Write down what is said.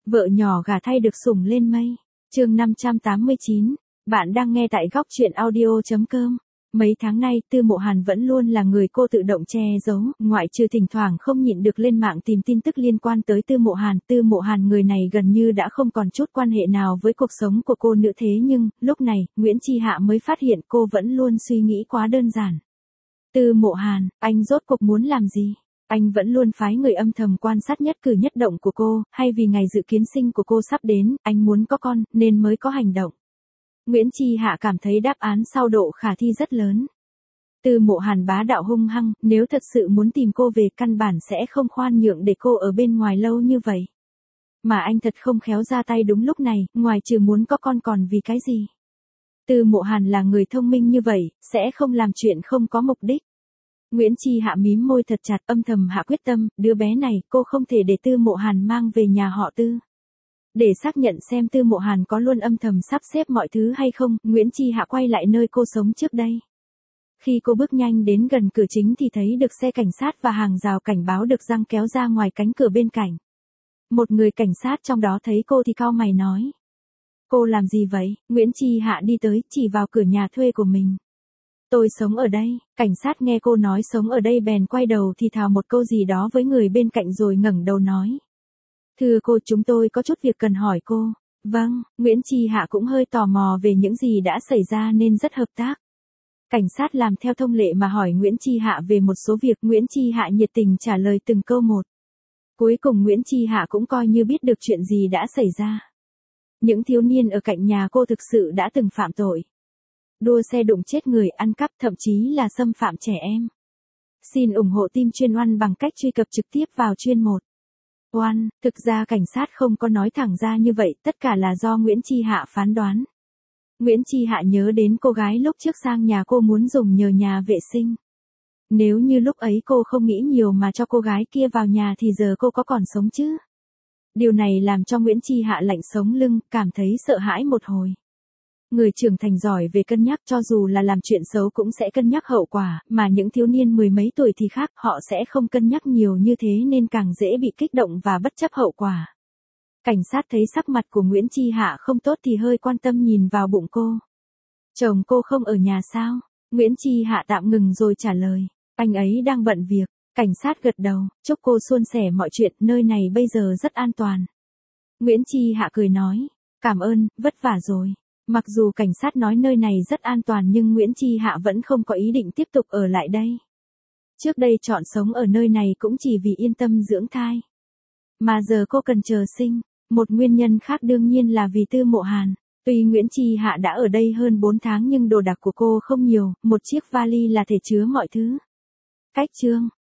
Vợ nhỏ gả thay được sủng lên mây. Chương 589. Bạn đang nghe tại góc truyện audio.com. Mấy tháng nay Tư Mộ Hàn vẫn luôn là người cô tự động che giấu, ngoại trừ thỉnh thoảng không nhịn được lên mạng tìm tin tức liên quan tới Tư Mộ Hàn người này gần như đã không còn chút quan hệ nào với cuộc sống của cô nữa, thế nhưng, lúc này, Nguyễn Chi Hạ mới phát hiện cô vẫn luôn suy nghĩ quá đơn giản. Tư Mộ Hàn, anh rốt cuộc muốn làm gì? Anh vẫn luôn phái người âm thầm quan sát nhất cử nhất động của cô, hay vì ngày dự kiến sinh của cô sắp đến, anh muốn có con, nên mới có hành động. Nguyễn Chi Hạ cảm thấy đáp án sau độ khả thi rất lớn. Tư Mộ Hàn bá đạo hung hăng, nếu thật sự muốn tìm cô về căn bản sẽ không khoan nhượng để cô ở bên ngoài lâu như vậy. Mà anh thật không khéo ra tay đúng lúc này, ngoài trừ muốn có con còn vì cái gì? Tư Mộ Hàn là người thông minh như vậy, sẽ không làm chuyện không có mục đích. Nguyễn Chi Hạ mím môi thật chặt, âm thầm hạ quyết tâm, đứa bé này cô không thể để Tư Mộ Hàn mang về nhà họ Tư. Để xác nhận xem Tư Mộ Hàn có luôn âm thầm sắp xếp mọi thứ hay không, Nguyễn Chi Hạ quay lại nơi cô sống trước đây. Khi cô bước nhanh đến gần cửa chính thì thấy được xe cảnh sát và hàng rào cảnh báo được giăng kéo ra ngoài cánh cửa bên cạnh. Một người cảnh sát trong đó thấy cô thì cau mày nói. Cô làm gì vậy? Nguyễn Chi Hạ đi tới, chỉ vào cửa nhà thuê của mình. Tôi sống ở đây. Cảnh sát nghe cô nói sống ở đây bèn quay đầu thì thào một câu gì đó với người bên cạnh rồi ngẩng đầu nói. Thưa cô, chúng tôi có chút việc cần hỏi cô. Vâng, Nguyễn Chi Hạ cũng hơi tò mò về những gì đã xảy ra nên rất hợp tác. Cảnh sát làm theo thông lệ mà hỏi Nguyễn Chi Hạ về một số việc, Nguyễn Chi Hạ nhiệt tình trả lời từng câu một. Cuối cùng Nguyễn Chi Hạ cũng coi như biết được chuyện gì đã xảy ra. Những thiếu niên ở cạnh nhà cô thực sự đã từng phạm tội. Đua xe đụng chết người, ăn cắp, thậm chí là xâm phạm trẻ em. Xin ủng hộ team chuyên oan bằng cách truy cập trực tiếp vào chuyên 1. Oan, thực ra cảnh sát không có nói thẳng ra như vậy, tất cả là do Nguyễn Chi Hạ phán đoán. Nguyễn Chi Hạ nhớ đến cô gái lúc trước sang nhà cô muốn dùng nhờ nhà vệ sinh. Nếu như lúc ấy cô không nghĩ nhiều mà cho cô gái kia vào nhà thì giờ cô có còn sống chứ? Điều này làm cho Nguyễn Chi Hạ lạnh sống lưng, cảm thấy sợ hãi một hồi. Người trưởng thành giỏi về cân nhắc, cho dù là làm chuyện xấu cũng sẽ cân nhắc hậu quả, mà những thiếu niên mười mấy tuổi thì khác, họ sẽ không cân nhắc nhiều như thế nên càng dễ bị kích động và bất chấp hậu quả. Cảnh sát thấy sắc mặt của Nguyễn Chi Hạ không tốt thì hơi quan tâm nhìn vào bụng cô. Chồng cô không ở nhà sao? Nguyễn Chi Hạ tạm ngừng rồi trả lời. Anh ấy đang bận việc. Cảnh sát gật đầu, chúc cô suôn sẻ mọi chuyện, nơi này bây giờ rất an toàn. Nguyễn Chi Hạ cười nói. Cảm ơn, vất vả rồi. Mặc dù cảnh sát nói nơi này rất an toàn nhưng Nguyễn Chi Hạ vẫn không có ý định tiếp tục ở lại đây. Trước đây chọn sống ở nơi này cũng chỉ vì yên tâm dưỡng thai. Mà giờ cô cần chờ sinh. Một nguyên nhân khác đương nhiên là vì Tư Mộ Hàn. Tuy Nguyễn Chi Hạ đã ở đây hơn 4 tháng nhưng đồ đạc của cô không nhiều, một chiếc vali là thể chứa mọi thứ. Cách chương.